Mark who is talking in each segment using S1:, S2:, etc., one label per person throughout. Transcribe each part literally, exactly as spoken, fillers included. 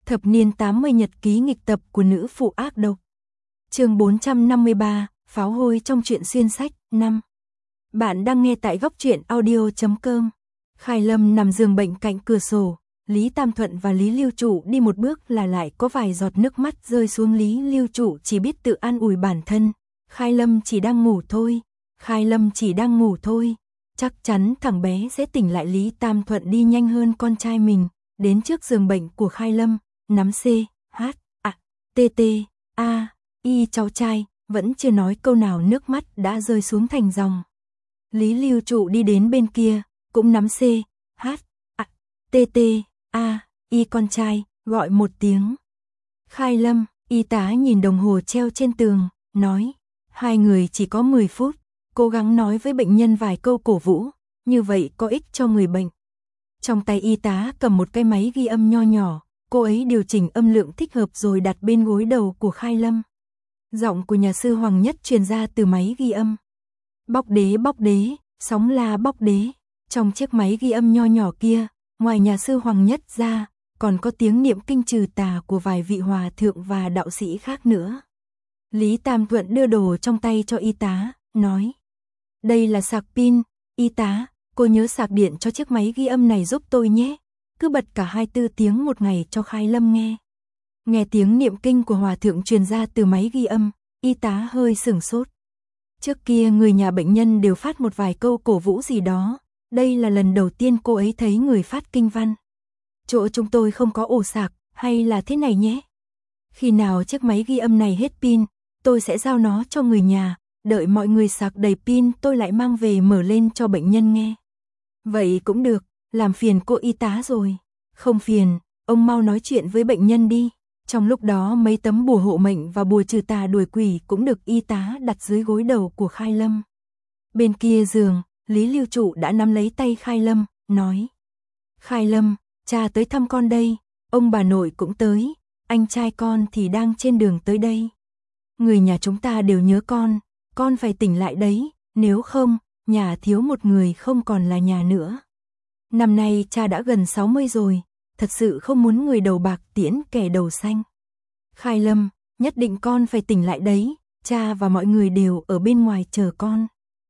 S1: Thập niên tám mươi nhật ký nghịch tập của nữ phụ ác độc. Chương bốn trăm năm mươi ba, pháo hôi trong truyện xuyên sách năm. Bạn đang nghe tại góc truyện audio chấm com. Khai Lâm nằm giường bệnh cạnh cửa sổ, Lý Tam Thuận và Lý Lưu Trụ đi một bước là lại có vài giọt nước mắt rơi xuống. Lý Lưu Trụ chỉ biết tự an ủi bản thân, Khai Lâm chỉ đang ngủ thôi, Khai Lâm chỉ đang ngủ thôi, chắc chắn thằng bé sẽ tỉnh lại. Lý Tam Thuận đi nhanh hơn con trai mình, đến trước giường bệnh của Khai Lâm, nắm C, H, A, T, T, A, Y cháu trai, vẫn chưa nói câu nào nước mắt đã rơi xuống thành dòng. Lý Lưu Trụ đi đến bên kia, cũng nắm C, H, A, T, T, A, Y con trai, gọi một tiếng. Khai Lâm, y tá nhìn đồng hồ treo trên tường, nói, hai người chỉ có mười phút, cố gắng nói với bệnh nhân vài câu cổ vũ, như vậy có ích cho người bệnh. Trong tay y tá cầm một cái máy ghi âm nho nhỏ, cô ấy điều chỉnh âm lượng thích hợp rồi đặt bên gối đầu của Khai Lâm. Giọng của nhà sư Hoàng Nhất truyền ra từ máy ghi âm. Bóc đế bóc đế, sóng la bóc đế. Trong chiếc máy ghi âm nho nhỏ kia, ngoài nhà sư Hoàng Nhất ra, còn có tiếng niệm kinh trừ tà của vài vị hòa thượng và đạo sĩ khác nữa. Lý Tam Thuận đưa đồ trong tay cho y tá, nói, đây là sạc pin, y tá, cô nhớ sạc điện cho chiếc máy ghi âm này giúp tôi nhé, cứ bật cả hai mươi bốn tiếng một ngày cho Khai Lâm nghe. Nghe tiếng niệm kinh của hòa thượng truyền ra từ máy ghi âm, y tá hơi sửng sốt. Trước kia người nhà bệnh nhân đều phát một vài câu cổ vũ gì đó, đây là lần đầu tiên cô ấy thấy người phát kinh văn. Chỗ chúng tôi không có ổ sạc, hay là thế này nhé. Khi nào chiếc máy ghi âm này hết pin, tôi sẽ giao nó cho người nhà, đợi mọi người sạc đầy pin tôi lại mang về mở lên cho bệnh nhân nghe. Vậy cũng được, làm phiền cô y tá rồi. Không phiền, ông mau nói chuyện với bệnh nhân đi. Trong lúc đó mấy tấm bùa hộ mệnh và bùa trừ tà đuổi quỷ cũng được y tá đặt dưới gối đầu của Khai Lâm. Bên kia giường, Lý Lưu Trụ đã nắm lấy tay Khai Lâm, nói, Khai Lâm, cha tới thăm con đây, ông bà nội cũng tới, anh trai con thì đang trên đường tới đây. Người nhà chúng ta đều nhớ con, con phải tỉnh lại đấy, nếu không, nhà thiếu một người không còn là nhà nữa. Năm nay cha đã gần sáu mươi rồi, thật sự không muốn người đầu bạc tiễn kẻ đầu xanh. Khai Lâm, nhất định con phải tỉnh lại đấy, cha và mọi người đều ở bên ngoài chờ con.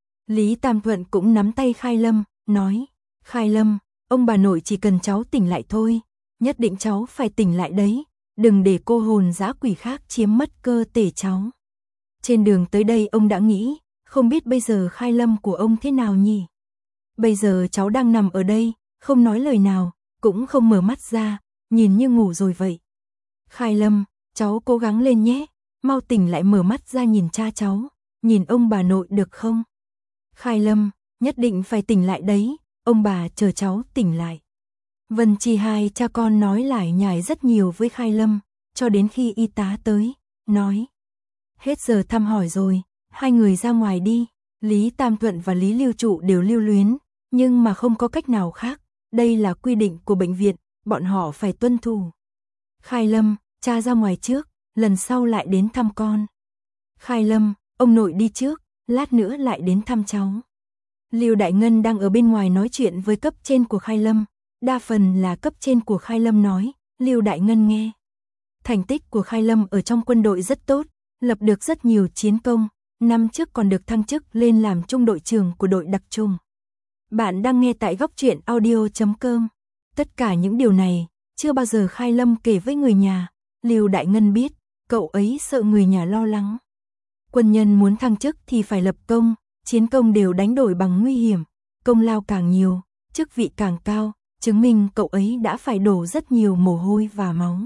S1: Lý Tam Thuận cũng nắm tay Khai Lâm, nói, Khai Lâm, ông bà nội chỉ cần cháu tỉnh lại thôi, nhất định cháu phải tỉnh lại đấy, đừng để cô hồn dã quỷ khác chiếm mất cơ thể cháu. Trên đường tới đây ông đã nghĩ, không biết bây giờ Khai Lâm của ông thế nào nhỉ? Bây giờ cháu đang nằm ở đây, không nói lời nào, cũng không mở mắt ra, nhìn như ngủ rồi vậy. Khai Lâm, cháu cố gắng lên nhé, mau tỉnh lại mở mắt ra nhìn cha cháu, nhìn ông bà nội được không? Khai Lâm, nhất định phải tỉnh lại đấy, ông bà chờ cháu tỉnh lại. Vân Chi hai cha con nói lải nhải rất nhiều với Khai Lâm, cho đến khi y tá tới, nói, hết giờ thăm hỏi rồi, hai người ra ngoài đi. Lý Tam Thuận và Lý Lưu Trụ đều lưu luyến, nhưng mà không có cách nào khác, đây là quy định của bệnh viện, bọn họ phải tuân thủ. Khai Lâm, cha ra ngoài trước, lần sau lại đến thăm con. Khai Lâm, ông nội đi trước, lát nữa lại đến thăm cháu. Lưu Đại Ngân đang ở bên ngoài nói chuyện với cấp trên của Khai Lâm, đa phần là cấp trên của Khai Lâm nói, Lưu Đại Ngân nghe. Thành tích của Khai Lâm ở trong quân đội rất tốt, lập được rất nhiều chiến công, năm trước còn được thăng chức lên làm trung đội trưởng của đội đặc chủng. Bạn đang nghe tại góc truyện audio chấm com. Tất cả những điều này, chưa bao giờ Khai Lâm kể với người nhà, Lưu Đại Ngân biết, cậu ấy sợ người nhà lo lắng. Quân nhân muốn thăng chức thì phải lập công, chiến công đều đánh đổi bằng nguy hiểm, công lao càng nhiều, chức vị càng cao, chứng minh cậu ấy đã phải đổ rất nhiều mồ hôi và máu.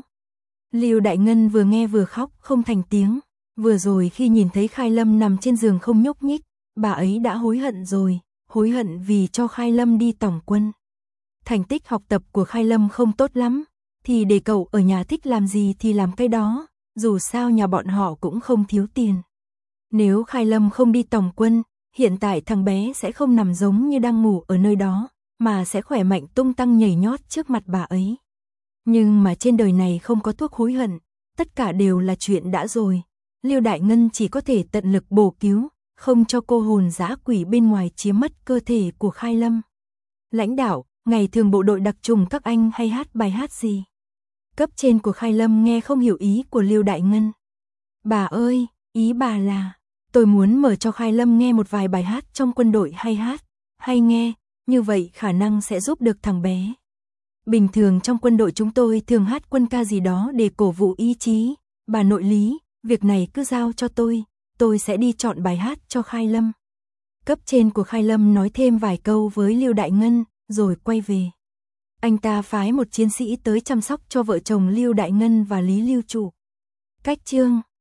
S1: Lưu Đại Ngân vừa nghe vừa khóc không thành tiếng, vừa rồi khi nhìn thấy Khai Lâm nằm trên giường không nhúc nhích, bà ấy đã hối hận rồi, hối hận vì cho Khai Lâm đi tổng quân. Thành tích học tập của Khai Lâm không tốt lắm, thì để cậu ở nhà thích làm gì thì làm cái đó, dù sao nhà bọn họ cũng không thiếu tiền. Nếu Khai Lâm không đi tổng quân, hiện tại thằng bé sẽ không nằm giống như đang ngủ ở nơi đó, mà sẽ khỏe mạnh tung tăng nhảy nhót trước mặt bà ấy. Nhưng mà trên đời này không có thuốc hối hận, tất cả đều là chuyện đã rồi. Lưu Đại Ngân chỉ có thể tận lực bổ cứu, không cho cô hồn dã quỷ bên ngoài chiếm mất cơ thể của Khai Lâm. Lãnh đạo, ngày thường bộ đội đặc trùng các anh hay hát bài hát gì? Cấp trên của Khai Lâm nghe không hiểu ý của Lưu Đại Ngân. Bà ơi, ý bà là, tôi muốn mở cho Khai Lâm nghe một vài bài hát trong quân đội hay hát, hay nghe, như vậy khả năng sẽ giúp được thằng bé. Bình thường trong quân đội chúng tôi thường hát quân ca gì đó để cổ vũ ý chí, bà nội lý, việc này cứ giao cho tôi, tôi sẽ đi chọn bài hát cho Khai Lâm. Cấp trên của Khai Lâm nói thêm vài câu với Lưu Đại Ngân, rồi quay về. Anh ta phái một chiến sĩ tới chăm sóc cho vợ chồng Lưu Đại Ngân và Lý Lưu Trụ. Cách chương